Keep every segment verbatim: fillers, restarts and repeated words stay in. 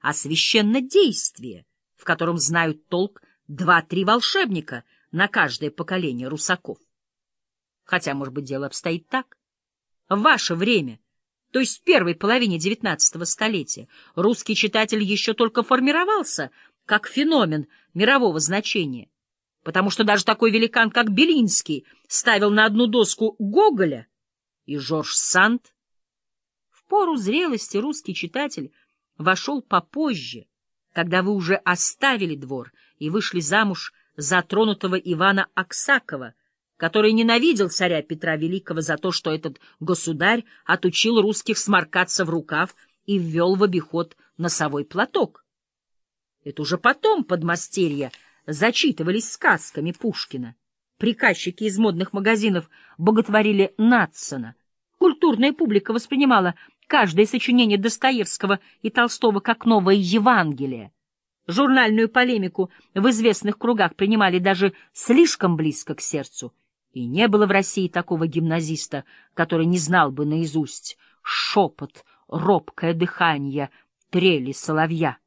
а священнодействие, в котором знают толк два-три волшебника на каждое поколение русаков. Хотя, может быть, дело обстоит так. В ваше время, то есть в первой половине девятнадцатого столетия, русский читатель еще только формировался как феномен мирового значения, потому что даже такой великан, как Белинский, ставил на одну доску Гоголя и Жорж Санд. В пору зрелости русский читатель вошел попозже, когда вы уже оставили двор и вышли замуж за тронутого Ивана Аксакова, который ненавидел царя Петра Великого за то, что этот государь отучил русских сморкаться в рукав и ввел в обиход носовой платок. Это уже потом подмастерья зачитывались сказками Пушкина. Приказчики из модных магазинов боготворили Надсона. Культурная публика воспринимала каждое сочинение Достоевского и Толстого как новое Евангелие. Журнальную полемику в известных кругах принимали даже слишком близко к сердцу, и не было в России такого гимназиста, который не знал бы наизусть шепот, робкое дыхание, трели соловья.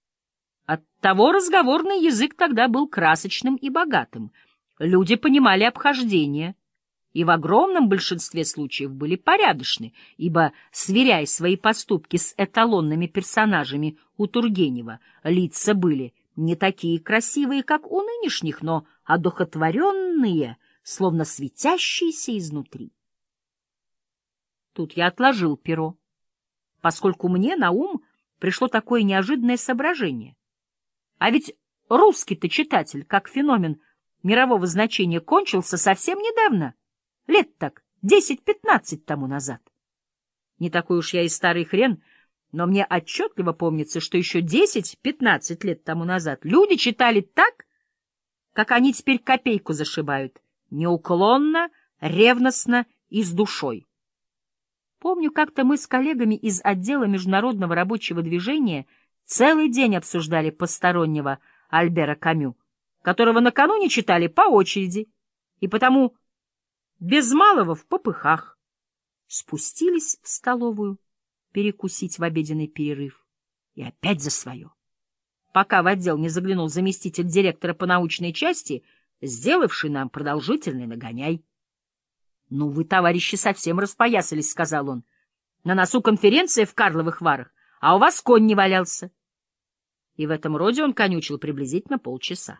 Оттого разговорный язык тогда был красочным и богатым. Люди понимали обхождение, и в огромном большинстве случаев были порядочны, ибо, сверяя свои поступки с эталонными персонажами у Тургенева, лица были не такие красивые, как у нынешних, но одухотворенные, словно светящиеся изнутри. Тут я отложил перо, поскольку мне на ум пришло такое неожиданное соображение. А ведь русский-то читатель, как феномен мирового значения, кончился совсем недавно, лет так десять-пятнадцать тому назад. Не такой уж я и старый хрен, но мне отчетливо помнится, что еще десять-пятнадцать лет тому назад люди читали так, как они теперь копейку зашибают, неуклонно, ревностно и с душой. Помню, как-то мы с коллегами из отдела международного рабочего движения целый день обсуждали постороннего Альбера Камю, которого накануне читали по очереди, и потому без малого в попыхах спустились в столовую перекусить в обеденный перерыв и опять за свое. Пока в отдел не заглянул заместитель директора по научной части, сделавший нам продолжительный нагоняй. — Ну, вы, товарищи, совсем распоясались, — сказал он. — На носу конференция в Карловых Варах, а у вас конь не валялся. И в этом роде он конючил приблизительно полчаса.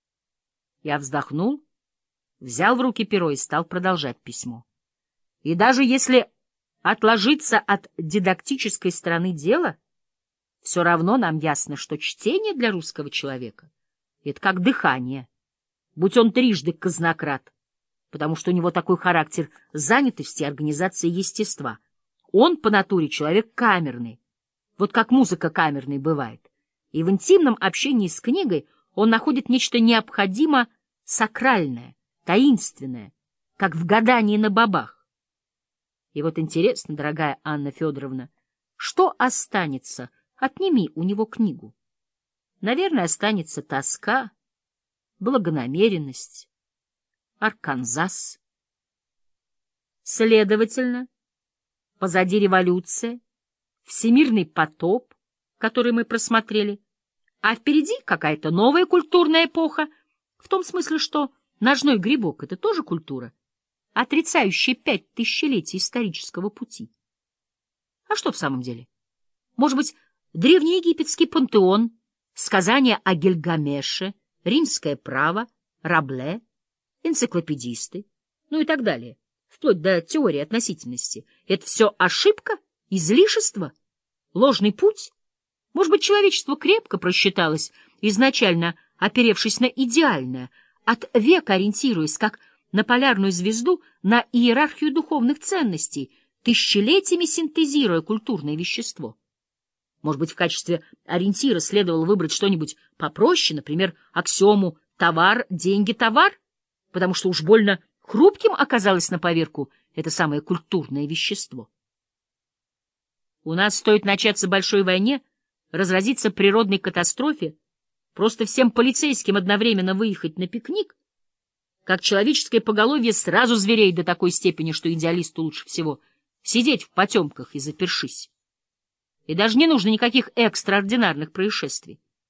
Я вздохнул, взял в руки перо и стал продолжать письмо. И даже если отложиться от дидактической стороны дела, все равно нам ясно, что чтение для русского человека — это как дыхание, будь он трижды казнократ, потому что у него такой характер занятости и организации естества. Он по натуре человек камерный, вот как музыка камерной бывает. И в интимном общении с книгой он находит нечто необходимо сакральное, таинственное, как в гадании на бобах. И вот интересно, дорогая Анна Федоровна, что останется, отними у него книгу? Наверное, останется тоска, благонамеренность, Арканзас. Следовательно, позади революция, всемирный потоп, который мы просмотрели, а впереди какая-то новая культурная эпоха, в том смысле, что ножной грибок — это тоже культура, отрицающая пять тысячелетий исторического пути. А что в самом деле? Может быть, древнеегипетский пантеон, сказания о Гильгамеше, римское право, Рабле, энциклопедисты, ну и так далее, вплоть до теории относительности. Это все ошибка, излишество, ложный путь? Может быть, человечество крепко просчиталось, изначально оперевшись на идеальное, от века ориентируясь, как на полярную звезду, на иерархию духовных ценностей, тысячелетиями синтезируя культурное вещество. Может быть, в качестве ориентира следовало выбрать что-нибудь попроще, например, аксиому «товар, деньги, товар», потому что уж больно хрупким оказалось на поверку это самое культурное вещество. У нас стоит начаться большой войне, разразиться природной катастрофе, просто всем полицейским одновременно выехать на пикник, как человеческое поголовье сразу звереет до такой степени, что идеалисту лучше всего сидеть в потемках и запершись. И даже не нужно никаких экстраординарных происшествий.